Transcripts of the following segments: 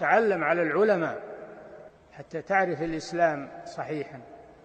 تعلم على العلماء حتى تعرف الإسلام صحيحا.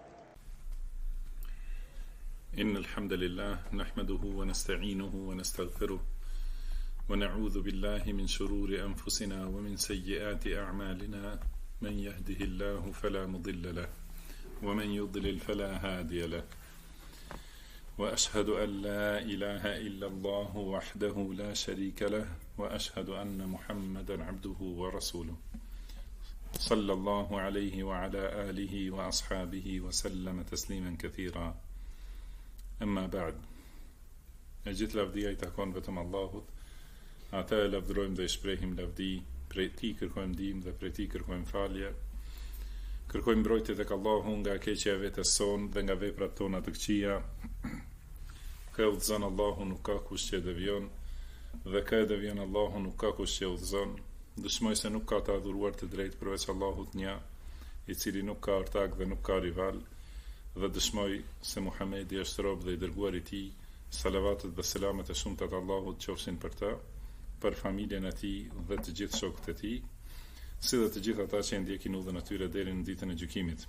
إن الحمد لله نحمده ونستعينه ونستغفره ونعوذ بالله من شرور أنفسنا ومن سيئات أعمالنا، من يهده الله فلا مضل له ومن يضلل فلا هادي له، وأشهد أن لا إله إلا الله وحده لا شريك له، وأشهد أن محمدا عبده ورسوله صلى الله عليه وعلى آله وأصحابه وسلم تسليما كثيرا. أما بعد، gjithë lavdia I takon vetëm Allahut. Ata e lavdërojmë dhe I shprehim lavdi, prej Tij kërkojmë ndihmë dhe prej Tij kërkojmë falje. Kërkojmë mbrojtje tek Allahu nga keqja e vetes sonë dhe nga veprat tona të këqija. Kë udhëzon Allahu nuk ka kush që devion, dhe kë devion Allahu nuk ka kush që udhëzon. Dëshmoj se nuk ka të adhuruar të drejtë përveç Allahut një, I cili nuk ka ortak dhe nuk ka rival, dhe dëshmoj se Muhamedi është rob dhe I dërguar I Tij. Salavatet dhe selamet e shumta të Allahut qofshin për ta, për familjen e tij dhe të gjithë shokët e tij, si dhe të gjithë ata që e ndjekin udhën e tyre deri në ditën e gjykimit.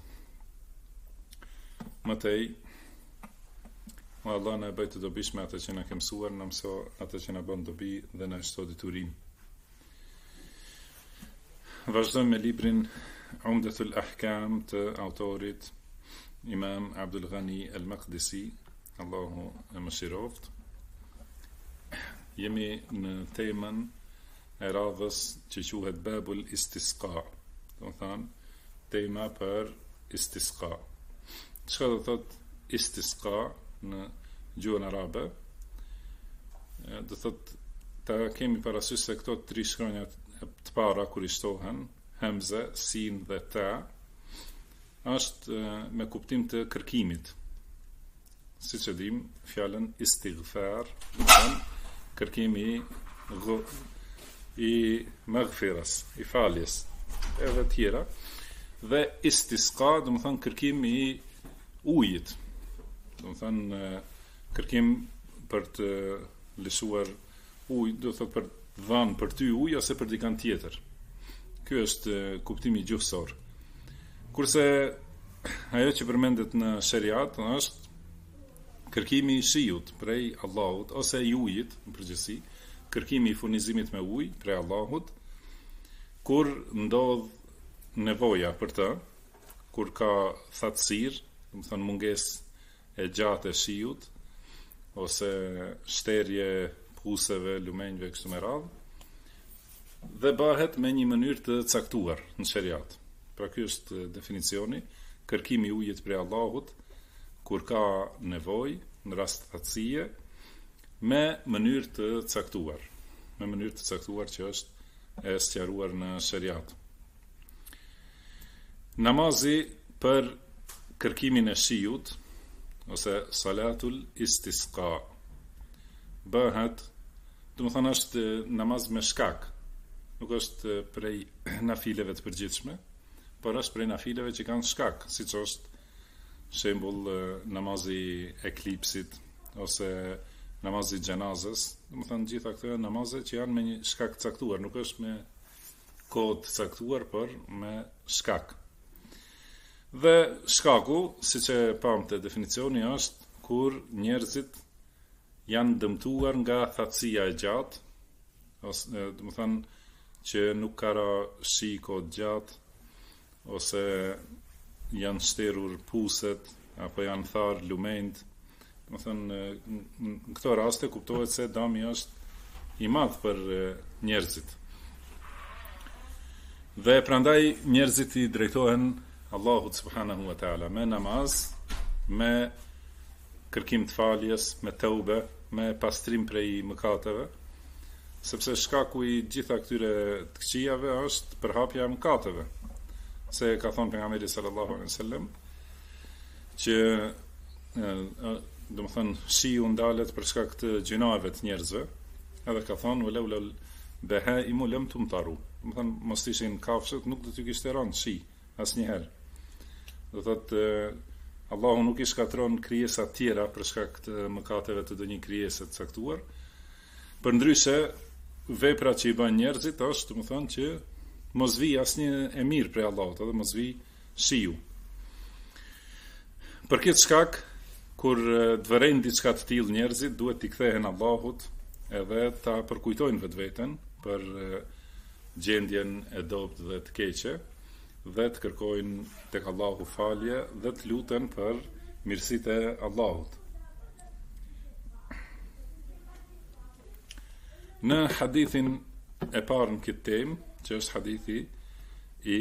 Mëtej, o Allah na bëj të dobishme atë që na ke mësuar, na mëso atë që na bën dobi dhe na shto diturin. Vazhdojmë me librin Umdatul Ahkam të autorit Imam Abdul Ghani al-Maqdisi, Allahu e mëshiroft. Jemi në temën e radhës që quhet Babul Istisqa, do të thonë tema për istisqa. Çka do thot istisqa në gjuhën arabe? Do thot ta kemi parasysh se këto tri shkronjat të para kur I shtohen, hamze, sin dhe ta, është me kuptim të kërkimit. Siç e dim, fjalën istighfar, do të thonë kërkimi I maghfiras, I faljes, edhe tjera, dhe istisqa, do të thonë kërkimi I ujit, do të thonë kërkim për të lëshuar ujë, do të thotë për dhanë për ty ujë ose për dikant tjetër. Ky është kuptimi gjuhësor. Kurse ajo që përmendet në shariat është kërkimi I shiut prej Allahut ose I ujit, në përgjithësi, kërkimi I furnizimit me ujë prej Allahut, kur ndodh nevoja për të, kur ka thatësir, do të thonë mungesë e gjatë e shiut, ose shterje puseve, lumenjve kështu me radhë, dhe bëhet me një mënyrë të caktuar në shariat. Pra ky është definicioni, kërkimi I ujit prej Allahut kur ka nevojë në rast thatësie, me mënyrë të caktuar, që është e sqaruar në shariat. Namazi për kërkimin e shiut, ose salatul istisqa, bëhet, do të thonë është namaz me shkak, nuk është prej nafileve të përgjithshme, por është prej nafileve që kanë shkak, siç është shembull namazi eklipsit ose namazi xhenazës, do të thonë gjitha këto janë namaze që janë me një shkak të caktuar, nuk është me kohë të caktuar, por me shkak. Dhe shkaku, siç e pam te definicioni, është kur njerëzit janë dëmtuar nga thatësia e gjatë, ose do të thonë që nuk ka ra shi kohë gjatë, ose janë shterur puset, apo janë tharë lumenjt. Do të thonë në këto raste kuptohet se dami është I madh për njerëzit. Dhe prandaj njerëzit I drejtohen Allahut subhanahu wa taala me namaz, me kërkim të faljes, me teube, me pastrim prej mëkateve, sepse shkaku I gjitha këtyre të këqijave është përhapja e mëkateve. Se ka thonë pejgamberi sallallahu alaihi wasallam që do të thonë shiu ndalet për shkak të gjunave të njerëzve, edhe ka thonë ulul bahaimu lam tumtaru. Do të thonë mos ishin kafshët, nuk do t'ju kishte rënë shi asnjëherë. Do thotë Allahu nuk I shkatron krijesa të tjera për shkak të mëkateve të ndonjë krijese të caktuar. Përndryshe, veprat që I bën njerëzit është, do të thonë që mos vi asnjë e mirë prej Allahut, edhe mos vi shiu. Për këtë shkak, kur të vërejnë diçka të tillë njerëzit, duhet t'i kthehen Allahut edhe ta përkujtojnë vetveten për gjendjen e dobët dhe të keqe, dhe të kërkojnë tek Allahu falje dhe të luten për mirësitë e Allahut. Në hadithin e parë në këtë temë, që është hadithi i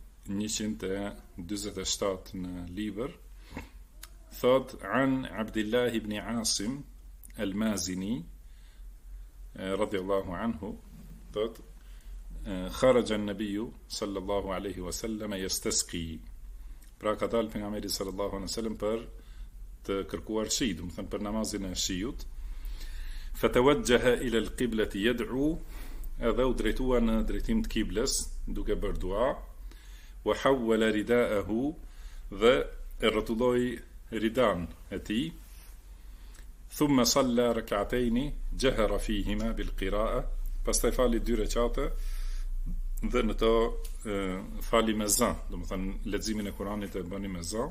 147 në libër, thot an Abdullah ibn Asim al-Mazini radiyallahu anhu, thot kharaja an-nabiyyu sallallahu alaihi wasallam yastasqi. Pra ka dalë pejgamberi sallallahu alaihi wasallam për të kërkuar shi, do të thënë për namazin e shiut. Fatawajjaha ila al-qiblati yad'u, edhe u drejtua në drejtim të kibles duke bërë dua, wa hawwala ridaahu, dhe e rrotulloi ridan e tij, thumma salla rak'atayn jahara fihima bil qira'a, pastaj fali 2 rekate dhe në to fali me zë, do të thënë leximin e Kuranit e bëni me zë.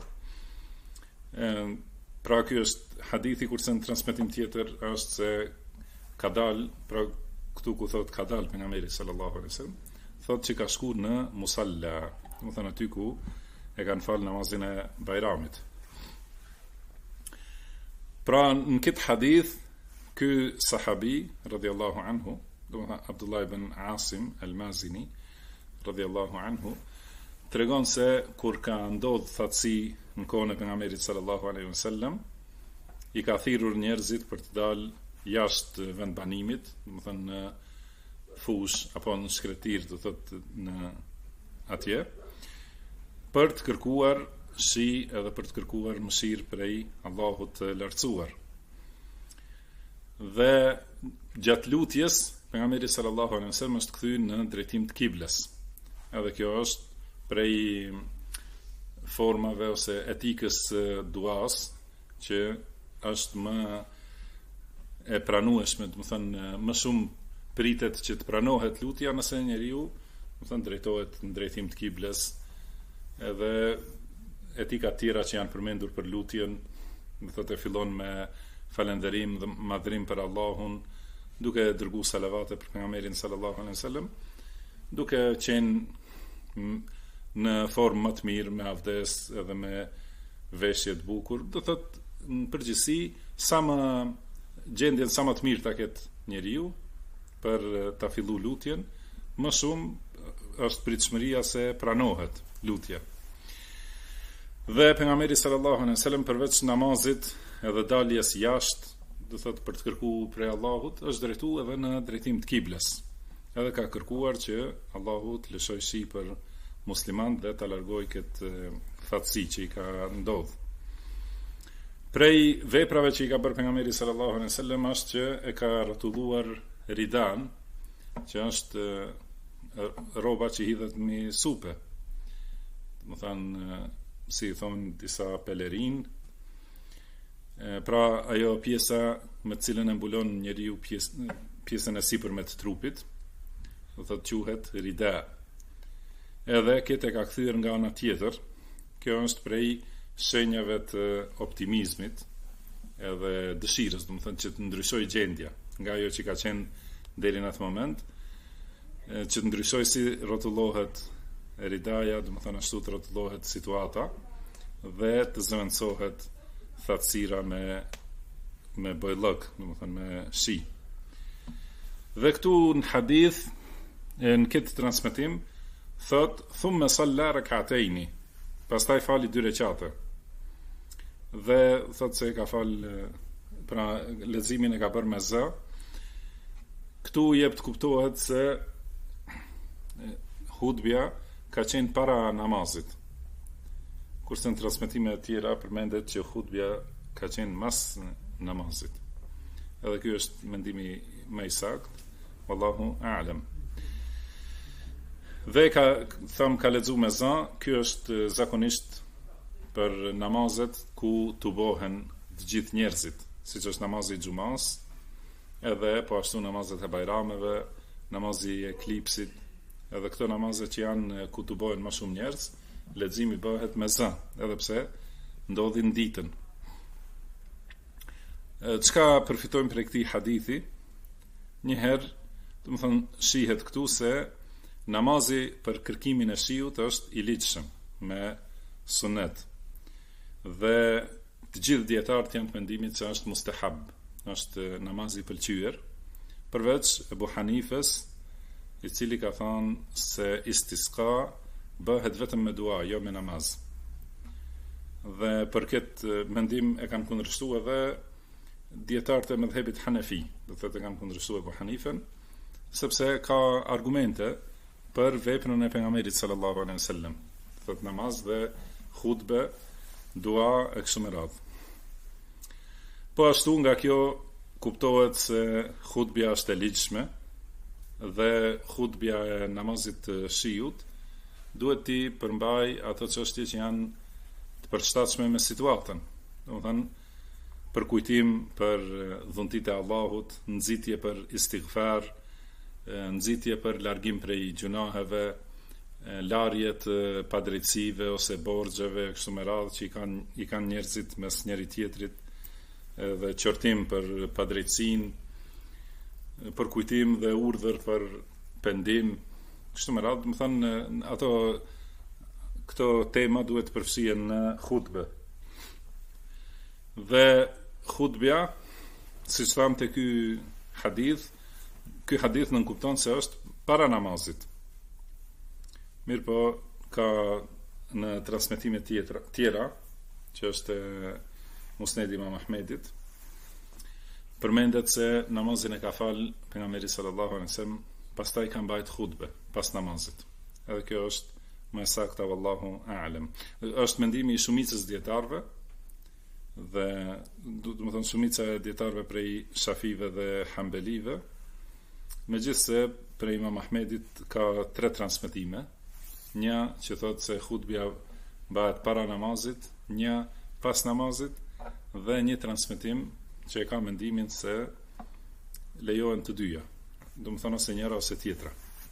Pra ky është hadithi, kurse në transmetim tjetër është se ka dalë, pra këtu ku thot ka dalë pejgamberi sallallahu alaihi wasallam, thot që ka shku në musalla, do të thënë aty ku e kanë falë namazin e Bajramit. Pra në këtë hadith, ky sahabi radhiyallahu anhu, do të thënë Abdullah ibn Asim al-Mazini radhiyallahu anhu, tregon se kur ka ndodhur thatësi në kohën e pejgamberit sallallahu alaihi wasallam, i ka thirrur njerëzit për të dalë jashtë vendbanimit, do të thënë në fush apo në shkretir, do thotë në atje, për të kërkuar shi edhe për të kërkuar mëshirë prej Allahut të lartësuar. Dhe gjatë lutjes, pejgamberi sallallahu alaihi wasallam është kthyer në drejtim të kibles. Edhe kjo është prej formave ose etikës duas që është më e pranueshme, do të thënë më shumë pritet që të pranohet lutja nëse njeriu, do të thënë drejtohet në drejtim të kibles, edhe etika të tjera që janë përmendur për lutjen, do të thotë fillon me falënderim dhe madhrim për Allahun, duke dërguar salavate për pejgamberin sallallahu alaihi wasallam, duke qenë në formë më të mirë, me avdes edhe me veshje të bukur, do thotë në përgjithësi gjendjen sa më të mirë ta ketë njeriu për ta filluar lutjen, më shumë është pritshmëria se pranohet lutja. Dhe pejgamberi sallallahu alaihi wasallam përveç namazit edhe daljes jashtë, do thotë për të kërkuar prej Allahut, është drejtuar edhe në drejtim të kibles. Edhe ka kërkuar që Allahu të lëshojë shi për musliman dhe ta largojë këtë fatësi që i ka ndodhur. Prej veprave që i ka bërë pejgamberi sallallahu alaihi wasallam është që e ka rrotulluar ridan, që është rroba që hidhet me supe. Do të thënë, si thonë disa pelerin, pra ajo pjesa me të cilën e mbulon njeriu pjesën e sipërme të trupit, do thotë quhet rida. Edhe këtë e ka kthyer nga ana tjetër. Kjo është prej shenjave të optimizmit edhe dëshirës, do të thënë që të ndryshojë gjendja nga ajo që ka qenë deri në atë moment, që të ndryshojë si rrotullohet ridaja, do të thënë ashtu të rrotullohet situata dhe të zëvendësohet thatësira me bojllëk, do të thënë me shi. Dhe këtu në hadith, në këtë transmetim, thot thumma salla rak'atayn, pastaj fali 2 rekate. Dhe thot se ka fal, pra leximin e ka bërë me zë. Këtu jep të kuptohet se hutbja ka qenë para namazit, kurse në transmetime të tjera përmendet që hutbja ka qenë mas namazit. Edhe ky është mendimi më i saktë, wallahu a'lam. Dhe ka lexuar me zë, ky është zakonisht për namazet ku tubohen të gjithë njerëzit, siç është namazi i xumas, edhe po ashtu namazet e bajrameve, namazi i eklipsit, edhe këto namaze që janë ku të bëhen më shumë njerëz, leximi bëhet me zë, edhe pse ndodhin ditën. Çka përfitojmë prej këtij hadithi? Njëherë, domethënë shihet këtu se namazi për kërkimin e shiut është i ligjshëm me sunet. Dhe të gjithë dietarët janë të mendimit se është mustahab, është namazi i pëlqyer, përveç Ebu Hanifes, i cili ka thënë se istisqa bëhet vetëm me dua, jo me namaz. Dhe për këtë mendim e kanë kundërshtuar edhe dietarët e mëdhëbit Hanefi, do të thotë kanë kundërshtuar Ebu Hanifen, sepse ka argumente për veprën e pejgamberit sallallahu alaihi wasallam, do thotë namaz dhe hutbe, dua e kështu me radhë. Po ashtu nga kjo kuptohet se hutbja është e ligjshme dhe hutbja e namazit të shiut duhet t'i përmbaj ato çështje që janë të përshtatshme me situatën. Domethënë për kujtim për dhuntit e Allahut, nxitje për istighfar, nxitje për largim prej gjunaheve, larje të padrejtësive ose borxheve kështu me radhë që i kanë njerëzit mes njëri tjetrit, dhe qortim për padrejtësinë, për kujtim dhe urdhër për pendim, kështu me radhë, do të thënë këto tema duhet përfshihen në hutbe. Dhe hutbja, siç thamë te ky hadith nënkupton se është para namazit. Mirë po, ka në transmetime tjera, që është Musnedi Imam Ahmedit, përmendet se namazin e ka fal pejgamberi sallallahu alaihi wasallam, pastaj ka mbajt hutbe pas namazit. Edhe kjo është më e saktë, wallahu a'lam. Është mendimi i shumicës dietarëve dhe do të thonë shumica e dietarëve prej Shafive dhe Hambelive, megjithse prej Imam Ahmedit ka 3 transmetime. Një që thotë se hutbja bëhet para namazit, një pas namazit, dhe një transmetim që e ka mendimin se lejohen të dyja, do të thonë ose njëra ose tjetra.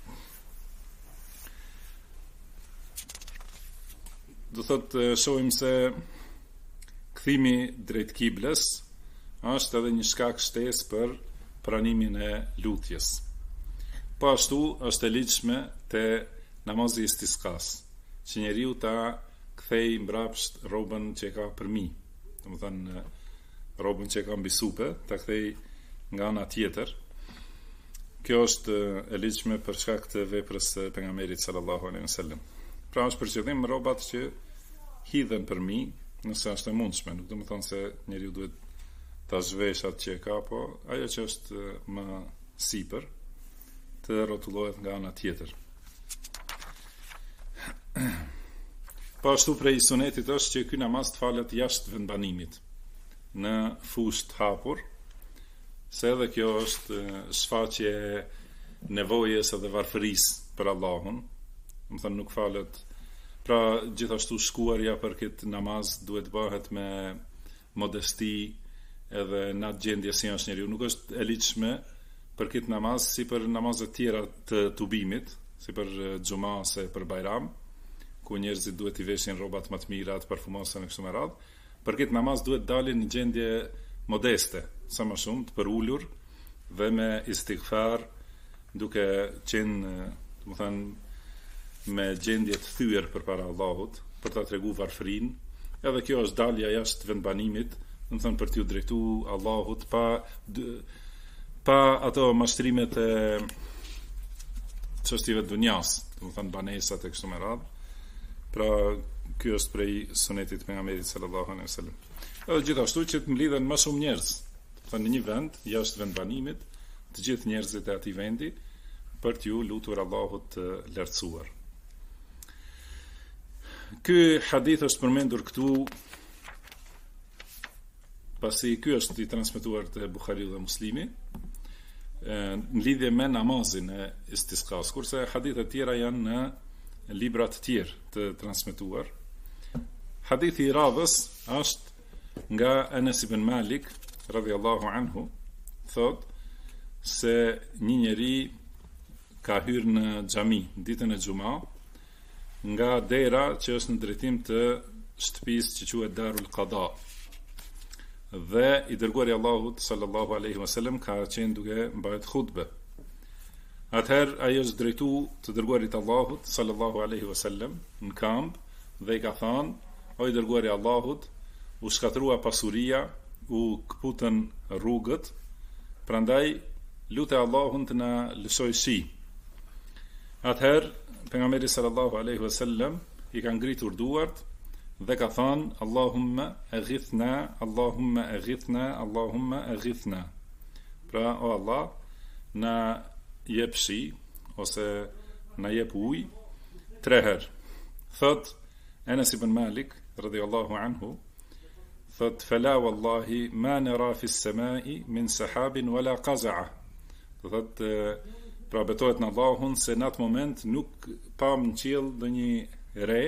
Do thotë shohim se kthimi drejt kibles është edhe një shkak shtesë për pranimin e lutjes. Po ashtu është e ligjshme te namazi istisqas, që njeriu ta kthej mbrapsht rrobën që ka përmi, domethënë rrobën që ka mbi supe, ta kthej nga ana tjetër. Kjo është e ligjshme për shkak të veprës së pejgamberit sallallahu alaihi wasallam. Pra është për qëllim rrobat që hidhen përmi, nëse është e mundshme, nuk do të thonë se njeriu duhet ta zhvesh atë që ka, po ajo që është më sipër të rrotullohet nga ana tjetër. Po ashtu prej sunetit është që ky namaz të falet jashtë vendbanimit, në fushë të hapur, se edhe kjo është shfaqje nevojës edhe varfërisë për Allahun. Do të thonë nuk falet. Pra gjithashtu shkuarja për këtë namaz duhet bëhet me modesti edhe në atë gjendje si është njeriu. Nuk është e ligjshme për këtë namaz si për namazet tjera të tubimit, si për xhuma ose për bajram, ku njerëzit duhet i veshin rrobat më të mira, të parfumosen e kështu me radhë. Për këtë namaz duhet dalin në gjendje modeste, sa më shumë të përulur dhe me istighfar, duke qenë, do të thënë, me gjendje të thyer përpara Allahut, për ta treguar varfërinë. Edhe kjo është dalja jashtë vendbanimit, do të thënë për t'u drejtuar Allahut pa ato mashtrimet e çështjeve të dunjas, do të thënë banesat e kështu me radhë. Pra ky është prej sunetit të pejgamberit sallallahu alaihi wasallam. Edhe gjithashtu që të mlidhen më shumë njerëz, në një vend, jashtë vendbanimit, të gjithë njerëzit e atij vendi për t'ju lutur Allahut të lartësuar. Ky hadith është përmendur këtu pasi ky është i transmetuar te Buhariu dhe Muslimi në lidhje me namazin e istisqas, kurse hadithet tjera janë në libra të tjerë të transmetuar. Hadithi i radhës është nga Anas ibn Malik radhiyallahu anhu, thot se një njeri ka hyrë në xhami ditën e xumë nga dera që është në drejtim të shtëpisë që quhet Darul Qada. Dhe i dërguari Allahut sallallahu alaihi wasallam ka qenë duke mbajtur hutbë. Atëherë ai është drejtu të dërguarit Allahut sallallahu alaihi wasallam në kamp dhe i ka thënë: "O i dërguari Allahut, u shkatrua pasuria, u kputën rrugët, prandaj lutë Allahun të na lëshoj shi." Atëherë pejgamberi sallallahu alaihi wasallam i ka ngritur duart dhe ka thënë: "Allahumma aghithna, Allahumma aghithna, Allahumma aghithna." Pra, o Allah, na jep shi ose na jep ujë 3 herë. Thot Anas ibn Malik radhiyallahu anhu, thot: "Fala wallahi ma nara fi as-sama'i min sahabin wala qaza'a." Thot, pra betohet në Allahun se në atë moment nuk pam në qiell ndonjë re,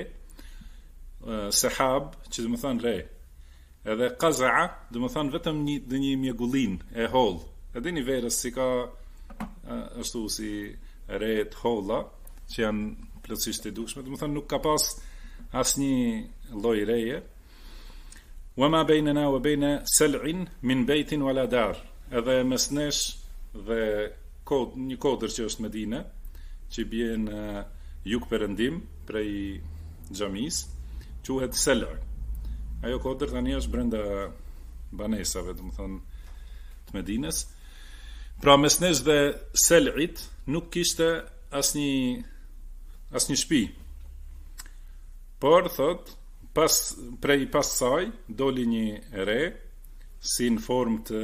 sahab, që do të thonë re. Edhe qaza'a do të thonë vetëm një mjegullin e holl. E dini verës si ka ashtu si re të holla që janë plotësisht të dukshme, do të thonë nuk ka pas asnjë lloj reje. Wa ma bainana wa baina sal'in min baytin wala dar. Edhe mes nesh dhe një kodër që është Medine, që bie në jug perëndim prej xhamis, quhet Sel'. Ajo kodër tani është brenda banesave, do të thonë të Medinës. Pra mes nesh dhe Sel'it nuk kishte asnjë shtëpi. Por thot, pas saj doli një re si në formë të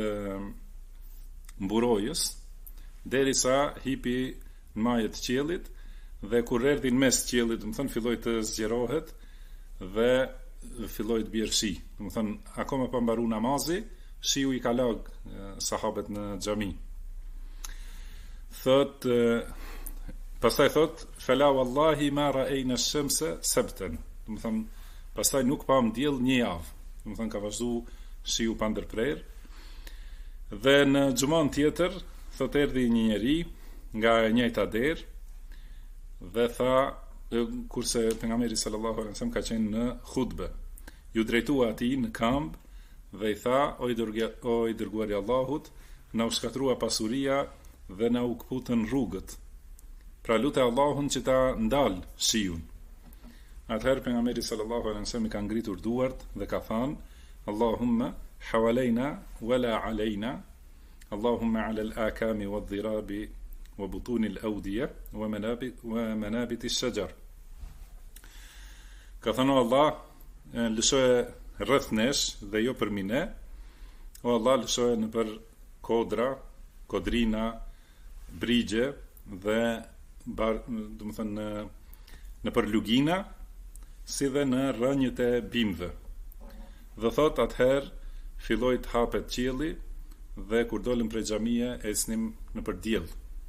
mburojës, derisa hipi në majët të qiellit dhe kur erdhi në mes të qiellit, do të thonë filloi të zgjerohet dhe filloi të bjerë shi. Do të thonë akoma pa mbaruar namazi, shiu i ka lag sahabët në xhami. Thot, pastaj thot: "Fala wallahi ma ra'ayna ash-shamsa sabtan." Do të thonë pastaj nuk pam diell një javë. Do të thonë ka vazhdu shiu pa ndërprer. Dhe në xhumën tjetër thot erdhi një njeri nga e njëjta derë dhe tha, kurse pejgamberi sallallahu alaihi wasallam ka qenë në hutbë, ju drejtua atij në kamp dhe i tha: "O i dërguari Allahut, na u shkatrua pasuria dhe na u kputën rrugët. Pra lutë Allahun që ta ndal shiun." Atëherë pejgamberi sallallahu alaihi wasallam i ka ngritur duart dhe ka thënë: "Allahumma hawalaina wala alaina, Allahumma ala al-akami wadh-dhirabi wa butun al-awdiya wa manabit ash-shajar." Ka thënë: Allah, lëshoje rreth nesh dhe jo për mine. O Allah, lëshoje në për kodra, kodrina, brigje dhe do të thënë në për lugina, si dhe në rrënjët e bimëve. Dhe thot atëherë filloi të hapet qielli dhe kur dolëm prej xhamie ecnim në për diell.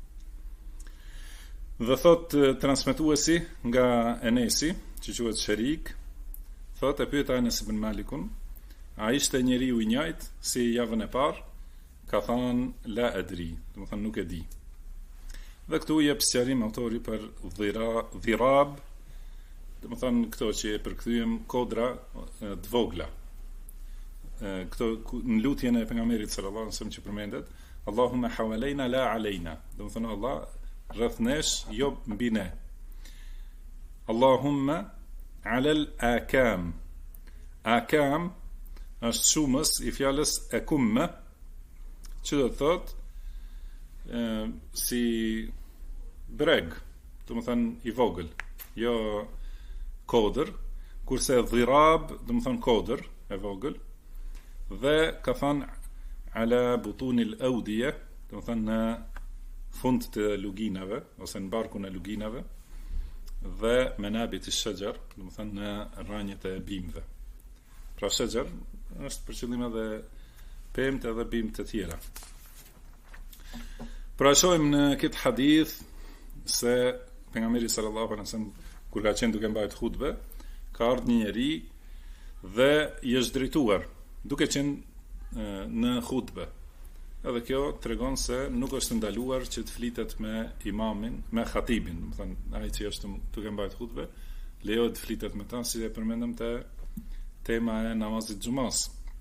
Dhe thot transmetuesi nga Enesi, që quhet Sherik, thot e pyeta Anas ibn Malikun: "A ishte njeriu i njëjtë si javën e parë?" Ka thënë: "La adri", do të thonë nuk e di. Dhe këtu jep sqarim autori për dhirab, do të thonë këto që e përkthyem kodra të vogla. Këto në lutjen e pejgamberit sallallahu alaihi wasallam që përmendet: "Allahumma hawalaina la alaina", do të thonë Allah rreth nesh, jo mbi ne. "Allahumma ala al-akam". Akam është shumës i fjalës akumme, që do të thotë si breg, do të thonë i vogël, jo kodër, kurse dhirab do të thonë kodër e vogël, dhe ka thënë ala butunil awdiya, do të thonë në fund të luginave ose në barkun e luginave, dhe menabit ash-shajar, do të thonë në rrënjët e bimëve. Pra shajar është për qëllim edhe pemt edhe bimë të tjera. Pra shohim në këtë hadith se pejgamberi sallallahu alaihi wasallam kur ka qenë duke mbajtur hutbë, ka ardhur një njeri dhe i është drejtuar duke qenë në hutbë. Edhe kjo tregon se nuk është ndaluar që të flitet me imamin, me khatibin, do të thënë ai që është duke mbajtur hutbe, lejohet të flitet me ta, si e përmendëm te tema e namazit xumas.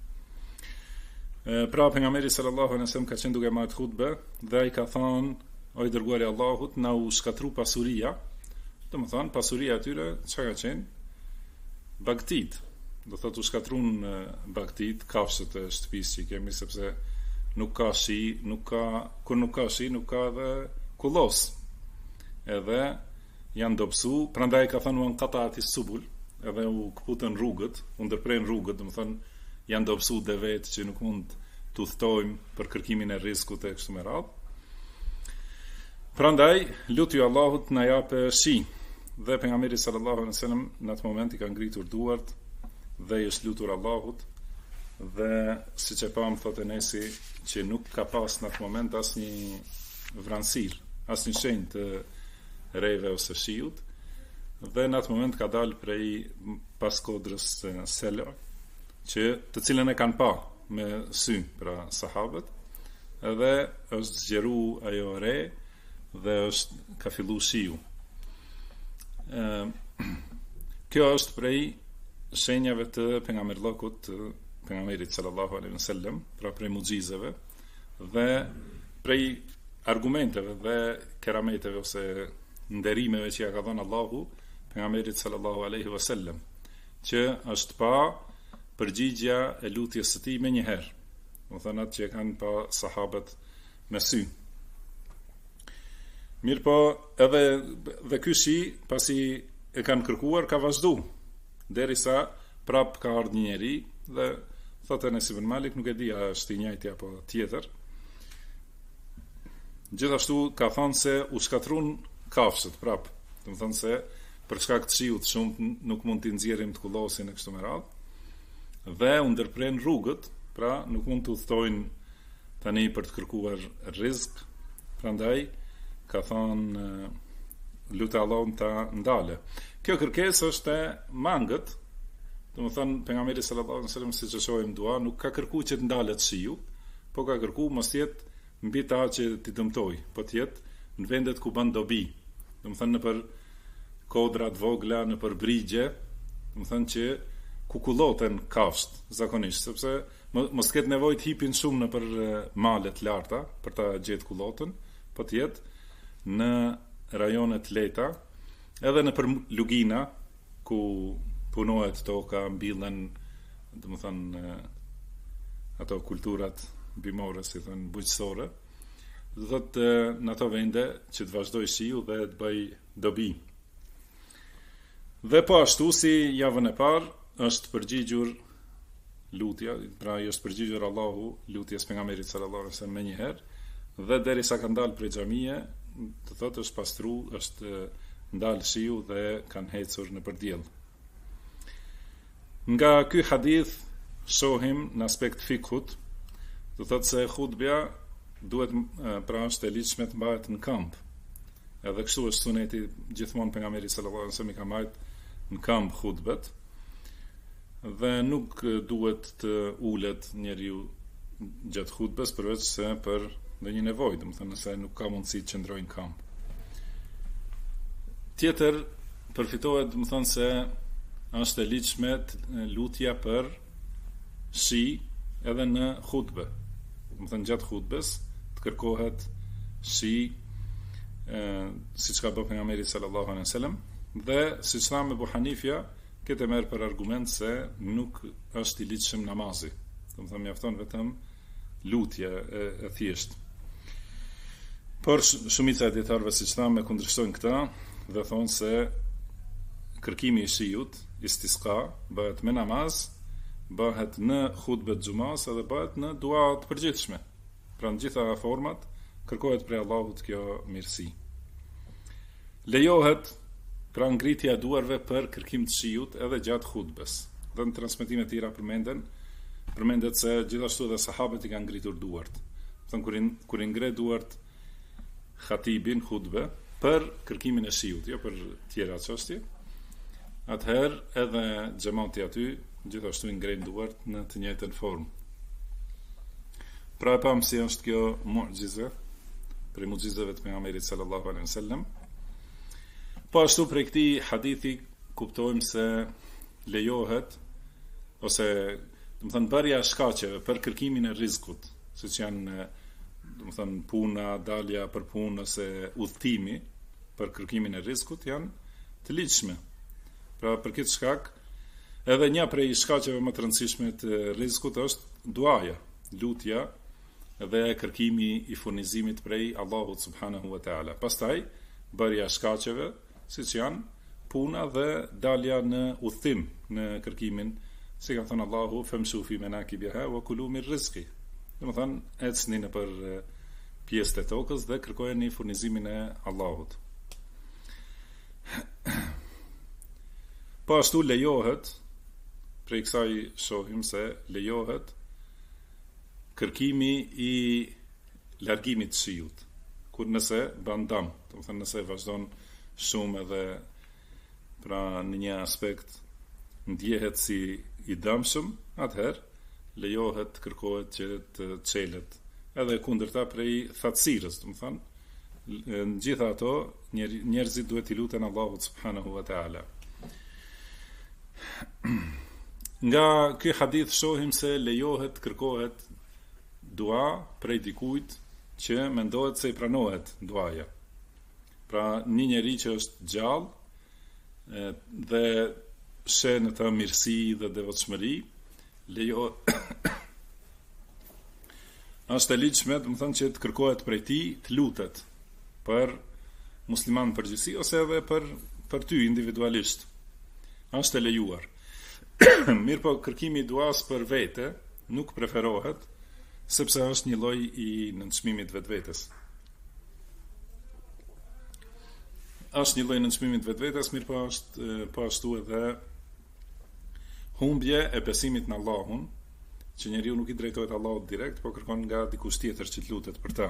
Pra pejgamberi sallallahu alaihi wasallam ka qenë duke marrë hutbe dhe ai ka thënë: "O i dërguari i Allahut, na u shkatru pasuria." Do të thonë pasuria e tyre çka ka qenë? Bagtit. Do thotë u shkatrun bagtit, kafshët e shtëpisë që kemi, sepse nuk ka shi, kur nuk ka shi, nuk ka edhe kullos. Edhe janë dobësu, prandaj ka thënë uan qata'ati subul, edhe u kputën rrugët, u ndërprejnë rrugët, do të thonë janë dobësu devet që nuk mund të udhtojmë për kërkimin e rrezikut e kështu me radhë. Prandaj lutju Allahut na jape shi. Dhe pejgamberi sallallahu alaihi wasallam në atë moment i ka ngritur duart dhe i është lutur Allahut, dhe siç e pam thotë Enesi që nuk ka pas në atë moment asnjë vranësir, asnjë shenjë të rejve ose shiut, dhe në atë moment ka dalë prej pas kodrës Sela, që të cilën e kanë pa me sy pra sahabët, edhe është zgjeru ajo re dhe ka fillu shiu. Kjo është prej shenjave të pejgamberllokut, pejgamberit sallallahu alaihi wasallam, pra prej mucizeve dhe prej argumenteve dhe kerameteve ose nderimeve që ja ka dhënë Allahu pejgamberit sallallahu alaihi wasallam, që është pa përgjigja e lutjes së tij më një herë. Do thënë atë që kanë pa sahabët me sy. Mirë po, edhe dhe ky shi, pasi e kanë kërkuar, ka vazhdu, derisa prap ka ardhur një njeri dhe thotë Enes ibn Malik, nuk e di a është i njëjti apo tjetër. Gjithashtu ka thënë se u shkatrun kafshët prap. Do të thonë se për shkak të shiut shumë nuk mund t'i nxjerrim të kullosin e kështu me radhë. Dhe u ndërpren rrugët, pra nuk mund të udhtojnë tani për të kërkuar rrezik. Prandaj ka thënë lutë Allahun ta ndale. Kjo kërkesë është e mangët. Do të thonë pejgamberi sallallahu alaihi wasallam, siç e shohim dua, nuk ka kërkuar që të ndalet shiu, po ka kërkuar mos jetë mbi ta që t'i dëmtoj, po të jetë në vendet ku bën dobi. Do të thonë nëpër kodra të vogla, nëpër brigje, do të thonë që ku kulloten kafshët zakonisht, sepse mos ketë nevojë të hipin shumë nëpër male të larta për ta gjetë kullotën, po të jetë në rajone të lehta, edhe nëpër lugina ku punohet toka, mbillen, do të thonë ato kulturat bimore, si thënë bujqësore, do thotë në ato vende që të vazhdoj shiu dhe të bëj dobi. Dhe po ashtu si javën e parë është përgjigjur lutja, pra i është përgjigjur Allahu lutjes pejgamberit sallallahu alaihi wasallam më një herë, dhe derisa ka dalë prej xhamie, do thotë është pastru, është ndalë shiu dhe kanë ecur në përdiell. Nga ky hadith shohim në aspekt fikhut, do thotë se hutbja duhet pra është e lidhshme të mbahet në këmbë. Edhe kështu është suneti gjithmonë pejgamberi sallallahu alaihi wasallam i ka marrë në këmbë hutbet, dhe nuk duhet të ulet njeriu gjatë hutbes përveç se për ndonjë nevojë, do të thënë se nuk ka mundësi të qëndrojë në këmbë. Tjetër përfitohet, do të thënë se është e lidhshme lutja për shi edhe në hutbe. Do të thënë gjatë hutbes të kërkohet shi, siç ka bërë pejgamberi sallallahu alaihi wasallam, dhe siç thamë Abu Hanifja, këtë merr për argument se nuk është i lidhshëm namazi. Do të thënë mjafton vetëm lutja e thjeshtë. Por shumica e dietarëve, siç thamë, kundërshtojnë këtë dhe thonë se kërkimi i shiut, istisqa, bëhet me namaz, bëhet në hutbet xumas edhe bëhet në dua të përgjithshme. Pra në gjitha format kërkohet prej Allahut kjo mirësi. Lejohet pra ngritja e duarve për kërkim të shiut edhe gjatë hutbes. Dhe në transmetime të tjera përmendet se gjithashtu edhe sahabët i kanë ngritur duart. Thënë kur i ngre duart khatibin hutbe për kërkimin e shiut, jo për tjera çështje, atëherë edhe xhamati aty gjithashtu i ngren duart në të njëjtën formë. Pra e pam si është kjo mu'gjize, prej mu'gjizeve të pejgamberit sallallahu alaihi wasallam. Po ashtu prej këtij hadithi kuptojmë se lejohet ose domethënë bërja e shkaqeve për kërkimin e rrezikut, siç janë domethënë puna, dalja për punë ose udhtimi për kërkimin e rrezikut janë të ligjshme. Pra për këtë shkak edhe një prej shkaqeve më të rëndësishme të rrezikut është duaja, lutja dhe kërkimi i furnizimit prej Allahut subhanahu wa taala. Pastaj bërja e shkaqeve, siç janë puna dhe dalja në udhtim në kërkimin, si ka thënë Allahu, famshu fi manakibiha wa kulu min rizqi. Domethënë, ecni nëpër pjesët e tokës dhe kërkojeni furnizimin e Allahut. Po ashtu lejohet, prej kësaj shohim se lejohet kërkimi i largimit të shiut, kur nëse bën dëm, domethënë nëse vazhdon shumë edhe pra në një aspekt ndjehet si i dëmshëm, atëherë lejohet kërkohet që të çelet, edhe kundërta prej thatësirës, domethënë në gjitha ato njerëzit duhet i luten Allahut subhanahu wa taala. Nga ky hadith shohim se lejohet kërkohet dua prej dikujt që mendohet se i pranohet duaja. Pra një njeri që është gjallë dhe sheh në të mirësi dhe devotshmëri, lejohet është e ligjshme, domethënë që të kërkohet prej tij të lutet për musliman përgjithësi ose edhe për ty individualisht. Është e lejuar. Mirë po kërkimi i duas për vete nuk preferohet, sepse është një lloj i nënçmimit vetvetes. Është një lloj nënçmimit vetvetes, mirë po është po ashtu edhe humbje e besimit në Allahun, që njeriu nuk i drejtohet Allahut direkt, po kërkon nga dikush tjetër që të lutet për ta.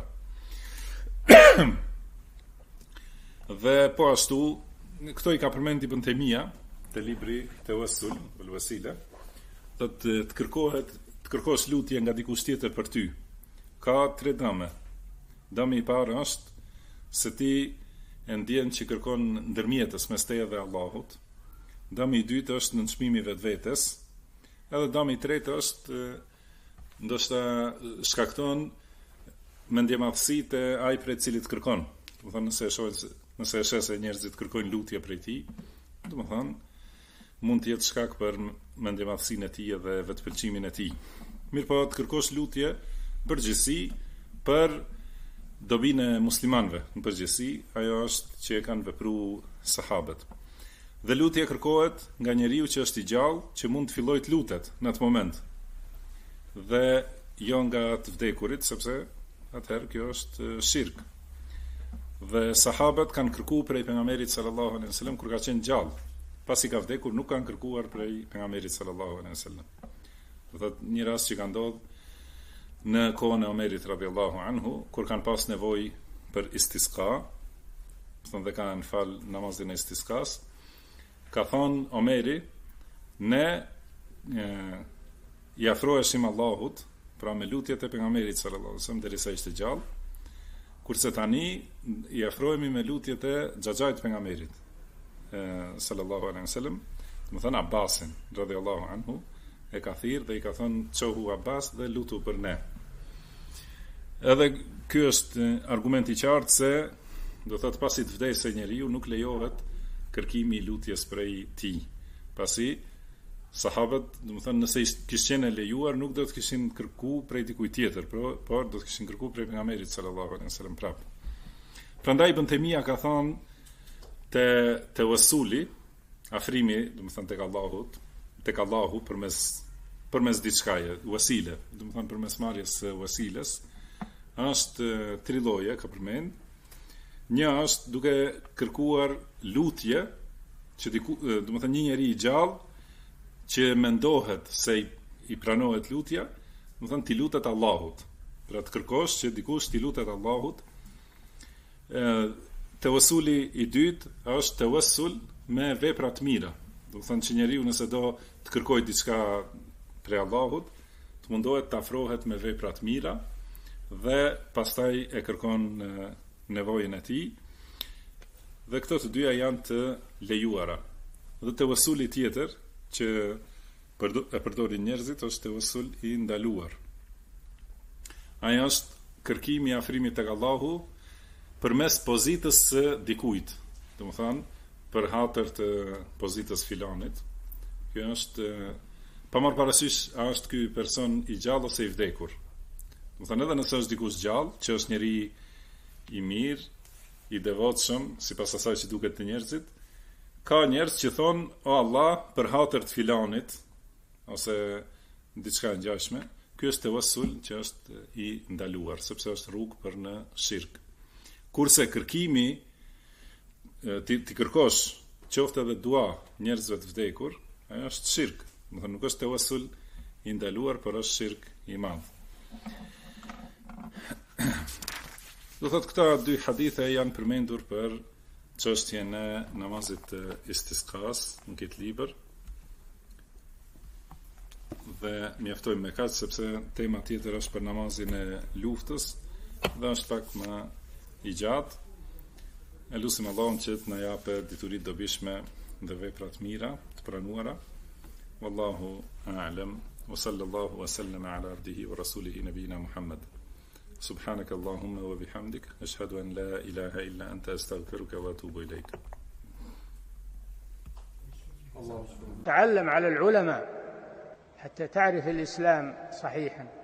Dhe po ashtu, këto i ka përmendur Ibn Taymija te libri Tawassul wal Wasila, të kërkosh lutje nga dikush tjetër për ty. Ka 3 dëme. Dëmi i parë është se ti e ndjen që kërkon ndërmjetës mes teje dhe Allahut. Dëmi i dytë është nënçmimi vetvetes. Edhe dëmi i tretë është ndoshta shkakton mendjemadhësi te ai prej cilit kërkon. Domethënë nëse e sheh se njerëzit kërkojnë lutje prej tij, domethënë mund të jetë shkak për mendjemadhësinë e tij dhe vetpëlqimin e tij. Mirë po të kërkosh lutje përgjithësi për dobinë e muslimanëve, në përgjithësi ajo është që e kanë vepruar sahabët. Dhe lutja kërkohet nga njeriu që është i gjallë, që mund të fillojë të lutet në atë moment. Dhe jo nga të vdekurit, sepse atëherë kjo është shirk. Dhe sahabët kanë kërkuar prej pejgamberit sallallahu alaihi wasallam kur ka qenë gjallë. Pasi ka vdekur nuk kanë kërkuar prej pejgamberit sallallahu alaihi wasallam. Do thotë një rast që ka ndodhur në kohën e Omerit radhiyallahu anhu, kur kanë pas nevojë për istisqa, thonë dhe kanë fal namazin e istisqas, ka thonë Omeri, ne i afroheshim Allahut, pra me lutjet e pejgamberit sallallahu alaihi wasallam derisa ishte gjallë, kurse tani i afrohemi me lutjet e xhaxhait pejgamberit sallallahu alaihi wasallam, do të thënë Abbasin radhiyallahu anhu, e ka thirrë dhe i ka thënë çohu Abbas dhe lutu për ne. Edhe ky është argument i qartë se do thotë pasi të vdesë njeriu nuk lejohet kërkimi i lutjes prej tij. Pasi sahabët, do të thënë nëse kishin e lejuar nuk do të kishin kërkuar prej dikujt tjetër, por do të kishin kërkuar prej pejgamberit sallallahu alaihi wasallam prap. Prandaj Ibn Taymija ka thënë te wasuli, afrimi, do të thënë tek Allahu përmes diçkaje, wasile, do të thënë përmes marrjes së wasiles, është 3 lloje ka përmend. Një është duke kërkuar lutje që do të thënë një njeri i gjallë që mendohet se i pranohet lutja, do të thënë ti lutet Allahut. Pra të kërkosh që dikush ti lutet Allahut. Tawasuli i dytë është tawassul me vepra të mira. Do të thënë që njeriu nëse do të kërkojë diçka prej Allahut, të mundohet të afrohet me vepra të mira dhe pastaj e kërkon nevojën e tij. Dhe këto të dyja janë të lejuara. Dhe tevessuli tjetër që e përdorin njerëzit është tevessul i ndaluar. Ai është kërkimi i afrimit tek Allahu përmes pozitës së dikujt. Domethënë, për hatër të pozitës filanit. Kjo është pa marrë parasysh a është ky person i gjallë ose i vdekur. Domethënë, edhe nëse është dikush gjallë, që është njeri i mirë, i devotshëm, sipas asaj që duket te njerëzit, ka njerëz që thonë, o Allah, për hatër të filanit ose diçka ngjashme, ky është tevassul që është i ndaluar, sepse është rrugë për në shirk. Kurse kërkimi ti kërkosh qoftë edhe dua njerëzve të vdekur, ajo është shirk. Domethënë nuk është tevassul i ndaluar, por është shirk i madh. Do thotë këta dy hadithe janë përmendur për çështjen e namazit të istisqas në këtë libër. Dhe mjaftojmë me kaq sepse tema tjetër është për namazin e luftës dhe është pak më i gjatë. E lutim Allahun që të na japë dituritë dobishme dhe vepra të mira, të pranuara. Wallahu a'lam wa sallallahu wa sallama ala abdihi wa rasulihi nabiyina Muhammad. سبحانك اللهم وبحمدك أشهد أن لا إله إلا أنت أستغفرك وأتوب إليك. تعلم على العلماء حتى تعرف الإسلام صحيحا.